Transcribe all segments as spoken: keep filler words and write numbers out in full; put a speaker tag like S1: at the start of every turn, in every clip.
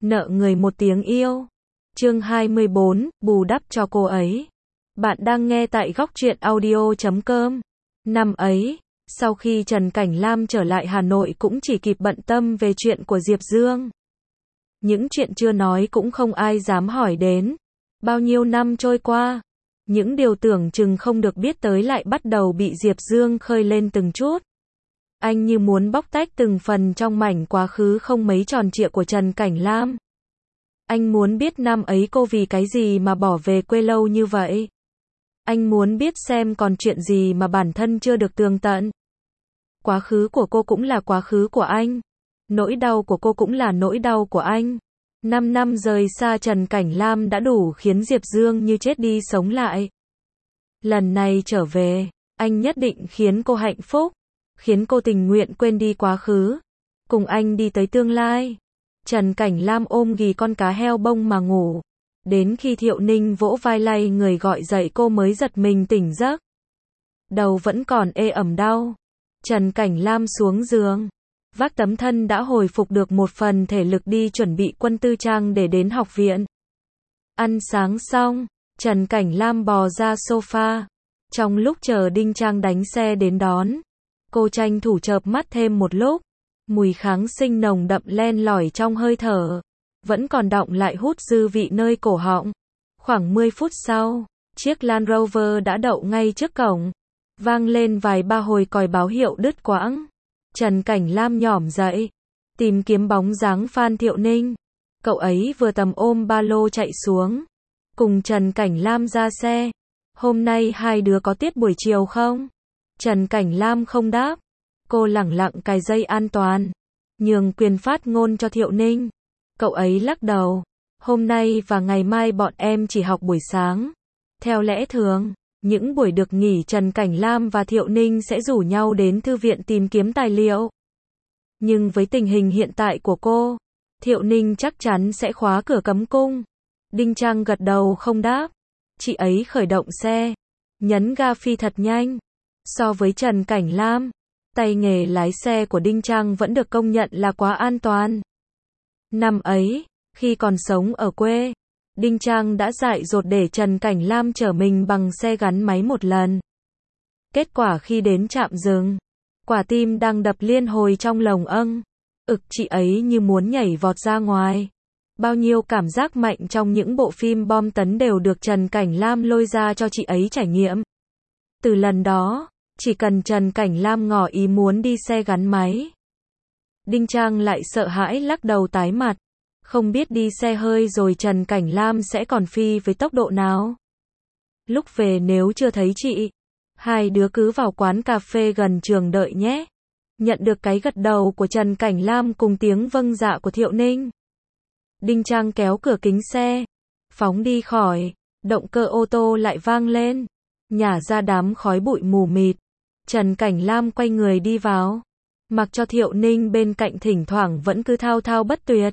S1: nợ người một tiếng yêu. Chương hai mươi bốn, bù đắp cho cô ấy. Bạn đang nghe tại góc truyện audio chấm com. Năm ấy, sau khi Trần Cảnh Lam trở lại Hà Nội cũng chỉ kịp bận tâm về chuyện của Diệp Dương. Những chuyện chưa nói cũng không ai dám hỏi đến. Bao nhiêu năm trôi qua, những điều tưởng chừng không được biết tới lại bắt đầu bị Diệp Dương khơi lên từng chút. Anh như muốn bóc tách từng phần trong mảnh quá khứ không mấy tròn trịa của Trần Cảnh Lam. Anh muốn biết năm ấy cô vì cái gì mà bỏ về quê lâu như vậy. Anh muốn biết xem còn chuyện gì mà bản thân chưa được tường tận. Quá khứ của cô cũng là quá khứ của anh. Nỗi đau của cô cũng là nỗi đau của anh. Năm năm rời xa Trần Cảnh Lam đã đủ khiến Diệp Dương như chết đi sống lại. Lần này trở về, anh nhất định khiến cô hạnh phúc. Khiến cô tình nguyện quên đi quá khứ. Cùng anh đi tới tương lai. Trần Cảnh Lam ôm ghì con cá heo bông mà ngủ. Đến khi Thiệu Ninh vỗ vai lay người gọi dậy cô mới giật mình tỉnh giấc. Đầu vẫn còn ê ẩm đau. Trần Cảnh Lam xuống giường. Vác tấm thân đã hồi phục được một phần thể lực đi chuẩn bị quân tư trang để đến học viện. Ăn sáng xong, Trần Cảnh Lam bò ra sofa. Trong lúc chờ Đinh Trang đánh xe đến đón, cô tranh thủ chợp mắt thêm một lúc. Mùi kháng sinh nồng đậm len lỏi trong hơi thở, vẫn còn đọng lại hút dư vị nơi cổ họng. Khoảng mười phút sau, chiếc Land Rover đã đậu ngay trước cổng. Vang lên vài ba hồi còi báo hiệu đứt quãng. Trần Cảnh Lam nhỏm dậy, tìm kiếm bóng dáng Phan Thiệu Ninh. Cậu ấy vừa tầm ôm ba lô chạy xuống, cùng Trần Cảnh Lam ra xe. Hôm nay hai đứa có tiết buổi chiều không? Trần Cảnh Lam không đáp. Cô lẳng lặng cài dây an toàn, nhường quyền phát ngôn cho Thiệu Ninh. Cậu ấy lắc đầu. Hôm nay và ngày mai bọn em chỉ học buổi sáng. Theo lẽ thường, những buổi được nghỉ Trần Cảnh Lam và Thiệu Ninh sẽ rủ nhau đến thư viện tìm kiếm tài liệu. Nhưng với tình hình hiện tại của cô, Thiệu Ninh chắc chắn sẽ khóa cửa cấm cung. Đinh Trang gật đầu không đáp. Chị ấy khởi động xe, nhấn ga phi thật nhanh. So với Trần Cảnh Lam, tay nghề lái xe của Đinh Trang vẫn được công nhận là quá an toàn. Năm ấy, khi còn sống ở quê, Đinh Trang đã dại dột để Trần Cảnh Lam chở mình bằng xe gắn máy một lần. Kết quả khi đến trạm dừng, quả tim đang đập liên hồi trong lồng âng. Ực chị ấy như muốn nhảy vọt ra ngoài. Bao nhiêu cảm giác mạnh trong những bộ phim bom tấn đều được Trần Cảnh Lam lôi ra cho chị ấy trải nghiệm. Từ lần đó, chỉ cần Trần Cảnh Lam ngỏ ý muốn đi xe gắn máy, Đinh Trang lại sợ hãi lắc đầu tái mặt. Không biết đi xe hơi rồi Trần Cảnh Lam sẽ còn phi với tốc độ nào. Lúc về nếu chưa thấy chị, hai đứa cứ vào quán cà phê gần trường đợi nhé. Nhận được cái gật đầu của Trần Cảnh Lam cùng tiếng vâng dạ của Thiệu Ninh, Đinh Trang kéo cửa kính xe, phóng đi khỏi. Động cơ ô tô lại vang lên, nhả ra đám khói bụi mù mịt. Trần Cảnh Lam quay người đi vào, mặc cho Thiệu Ninh bên cạnh thỉnh thoảng vẫn cứ thao thao bất tuyệt.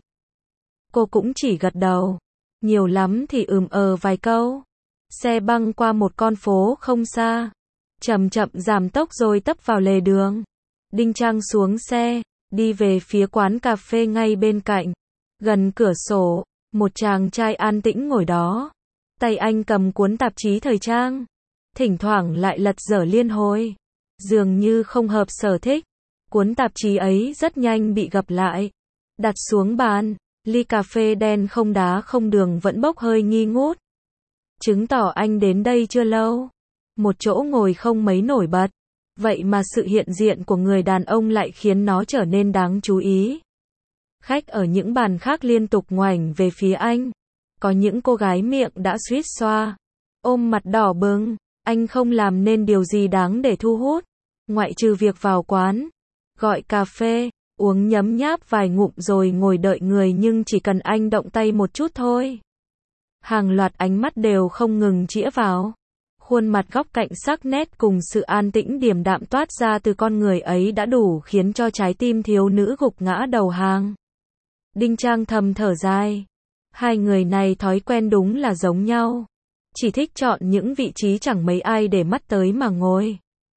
S1: Cô cũng chỉ gật đầu, nhiều lắm thì ừm ờ vài câu. Xe băng qua một con phố không xa, chậm chậm giảm tốc rồi tấp vào lề đường. Đinh Trang xuống xe, đi về phía quán cà phê ngay bên cạnh. Gần cửa sổ, một chàng trai an tĩnh ngồi đó. Tay anh cầm cuốn tạp chí thời trang, thỉnh thoảng lại lật dở liên hồi. Dường như không hợp sở thích. Cuốn tạp chí ấy rất nhanh bị gập lại, đặt xuống bàn. Ly cà phê đen không đá không đường vẫn bốc hơi nghi ngút. Chứng tỏ anh đến đây chưa lâu. Một chỗ ngồi không mấy nổi bật. Vậy mà sự hiện diện của người đàn ông lại khiến nó trở nên đáng chú ý. Khách ở những bàn khác liên tục ngoảnh về phía anh. Có những cô gái miệng đã suýt xoa, ôm mặt đỏ bừng. Anh không làm nên điều gì đáng để thu hút, ngoại trừ việc vào quán, gọi cà phê, uống nhấm nháp vài ngụm rồi ngồi đợi người, nhưng chỉ cần anh động tay một chút thôi, hàng loạt ánh mắt đều không ngừng chĩa vào. Khuôn mặt góc cạnh sắc nét cùng sự an tĩnh điềm đạm toát ra từ con người ấy đã đủ khiến cho trái tim thiếu nữ gục ngã đầu hàng. Đinh Trang thầm thở dài. Hai người này thói quen đúng là giống nhau. Chỉ thích chọn những vị trí chẳng mấy ai để mắt tới mà ngồi.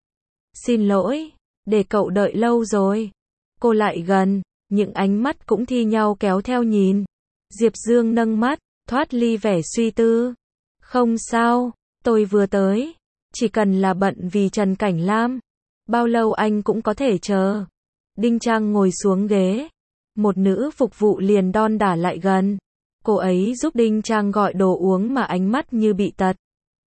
S1: Xin lỗi, để cậu đợi lâu rồi. Cô lại gần, những ánh mắt cũng thi nhau kéo theo nhìn. Diệp Dương nâng mắt, thoát ly vẻ suy tư. Không sao, tôi vừa tới. Chỉ cần là bận vì Trần Cảnh Lam. Bao lâu anh cũng có thể chờ. Đinh Trang ngồi xuống ghế. Một nữ phục vụ liền đon đả lại gần. Cô ấy giúp Đinh Trang gọi đồ uống mà ánh mắt như bị tật.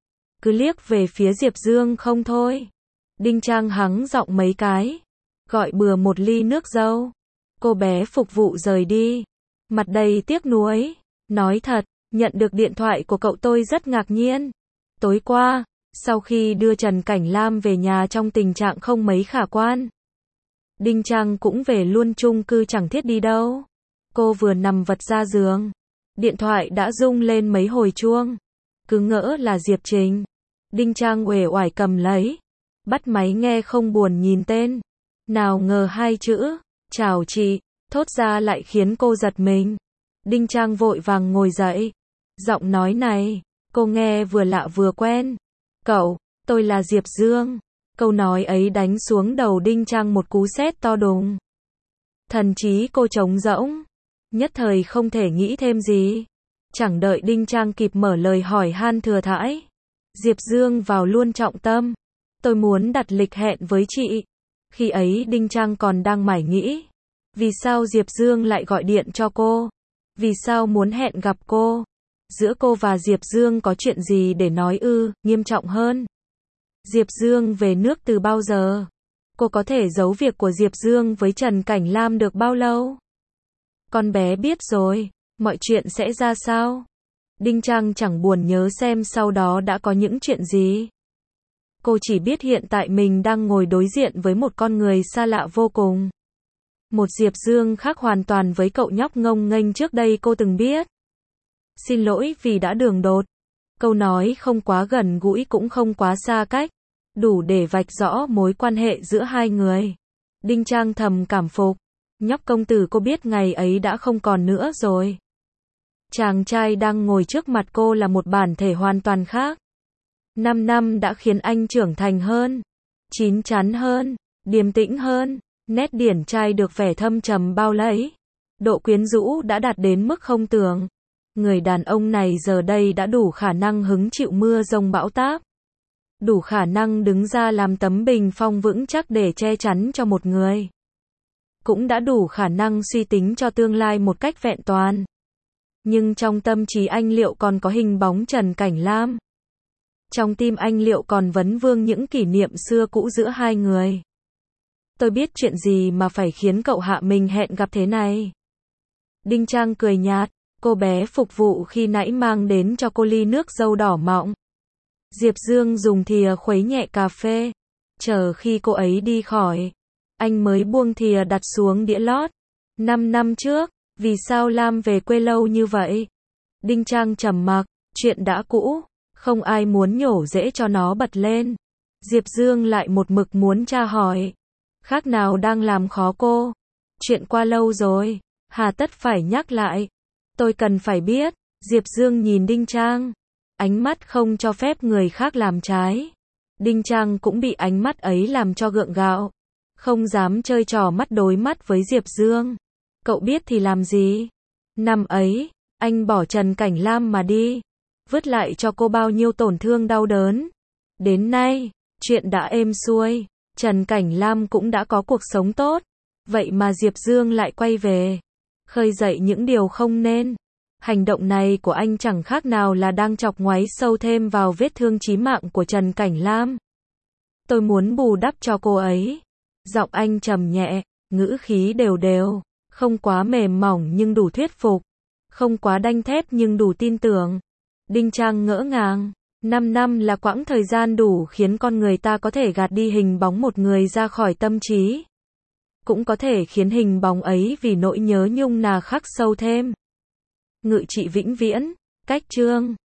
S1: Cứ liếc về phía Diệp Dương không thôi. Đinh Trang hắng giọng mấy cái. Gọi bừa một ly nước dâu. Cô bé phục vụ rời đi. Mặt đầy tiếc nuối. Nói thật, nhận được điện thoại của cậu tôi rất ngạc nhiên. Tối qua, sau khi đưa Trần Cảnh Lam về nhà trong tình trạng không mấy khả quan. Đinh Trang cũng về luôn chung cư chẳng thiết đi đâu. Cô vừa nằm vật ra giường. Điện thoại đã rung lên mấy hồi chuông. Cứ ngỡ là Diệp Trình. Đinh Trang uể oải cầm lấy. Bắt máy nghe không buồn nhìn tên. Nào ngờ hai chữ, chào chị, thốt ra lại khiến cô giật mình. Đinh Trang vội vàng ngồi dậy. Giọng nói này, cô nghe vừa lạ vừa quen. Cậu, tôi là Diệp Dương. Câu nói ấy đánh xuống đầu Đinh Trang một cú sét to đùng. Thần trí cô trống rỗng. Nhất thời không thể nghĩ thêm gì. Chẳng đợi Đinh Trang kịp mở lời hỏi han thừa thãi. Diệp Dương vào luôn trọng tâm. Tôi muốn đặt lịch hẹn với chị. Khi ấy Đinh Trang còn đang mải nghĩ. Vì sao Diệp Dương lại gọi điện cho cô? Vì sao muốn hẹn gặp cô? Giữa cô và Diệp Dương có chuyện gì để nói ư, nghiêm trọng hơn? Diệp Dương về nước từ bao giờ? Cô có thể giấu việc của Diệp Dương với Trần Cảnh Lam được bao lâu? Con bé biết rồi, mọi chuyện sẽ ra sao? Đinh Trang chẳng buồn nhớ xem sau đó đã có những chuyện gì. Cô chỉ biết hiện tại mình đang ngồi đối diện với một con người xa lạ vô cùng. Một Diệp Dương khác hoàn toàn với cậu nhóc ngông nghênh trước đây cô từng biết. Xin lỗi vì đã đường đột. Câu nói không quá gần gũi cũng không quá xa cách. Đủ để vạch rõ mối quan hệ giữa hai người. Đinh Trang thầm cảm phục. Nhóc công tử cô biết ngày ấy đã không còn nữa rồi. Chàng trai đang ngồi trước mặt cô là một bản thể hoàn toàn khác. Năm năm đã khiến anh trưởng thành hơn. Chín chắn hơn. Điềm tĩnh hơn. Nét điển trai được vẻ thâm trầm bao lấy. Độ quyến rũ đã đạt đến mức không tưởng. Người đàn ông này giờ đây đã đủ khả năng hứng chịu mưa giông bão táp. Đủ khả năng đứng ra làm tấm bình phong vững chắc để che chắn cho một người. Cũng đã đủ khả năng suy tính cho tương lai một cách vẹn toàn. Nhưng trong tâm trí anh liệu còn có hình bóng Trần Cảnh Lam? Trong tim anh liệu còn vấn vương những kỷ niệm xưa cũ giữa hai người? Tôi biết chuyện gì mà phải khiến cậu hạ mình hẹn gặp thế này. Đinh Trang cười nhạt, cô bé phục vụ khi nãy mang đến cho cô ly nước dâu đỏ mọng. Diệp Dương dùng thìa khuấy nhẹ cà phê. Chờ khi cô ấy đi khỏi, anh mới buông thìa đặt xuống đĩa lót. Năm năm trước, vì sao Lam về quê lâu như vậy? Đinh Trang trầm mặc, chuyện đã cũ, không ai muốn nhổ rễ cho nó bật lên. Diệp Dương lại một mực muốn tra hỏi. Khác nào đang làm khó cô? Chuyện qua lâu rồi, hà tất phải nhắc lại. Tôi cần phải biết. Diệp Dương nhìn Đinh Trang. Ánh mắt không cho phép người khác làm trái. Đinh Trang cũng bị ánh mắt ấy làm cho gượng gạo. Không dám chơi trò mắt đối mắt với Diệp Dương. Cậu biết thì làm gì? Năm ấy, anh bỏ Trần Cảnh Lam mà đi. Vứt lại cho cô bao nhiêu tổn thương đau đớn. Đến nay, chuyện đã êm xuôi. Trần Cảnh Lam cũng đã có cuộc sống tốt. Vậy mà Diệp Dương lại quay về. Khơi dậy những điều không nên. Hành động này của anh chẳng khác nào là đang chọc ngoáy sâu thêm vào vết thương chí mạng của Trần Cảnh Lam. Tôi muốn bù đắp cho cô ấy. Giọng anh trầm nhẹ, ngữ khí đều đều. Không quá mềm mỏng nhưng đủ thuyết phục. Không quá đanh thép nhưng đủ tin tưởng. Đinh Trang ngỡ ngàng. Năm năm là quãng thời gian đủ khiến con người ta có thể gạt đi hình bóng một người ra khỏi tâm trí. Cũng có thể khiến hình bóng ấy vì nỗi nhớ nhung nà khắc sâu thêm. Ngự trị vĩnh viễn, cách chương.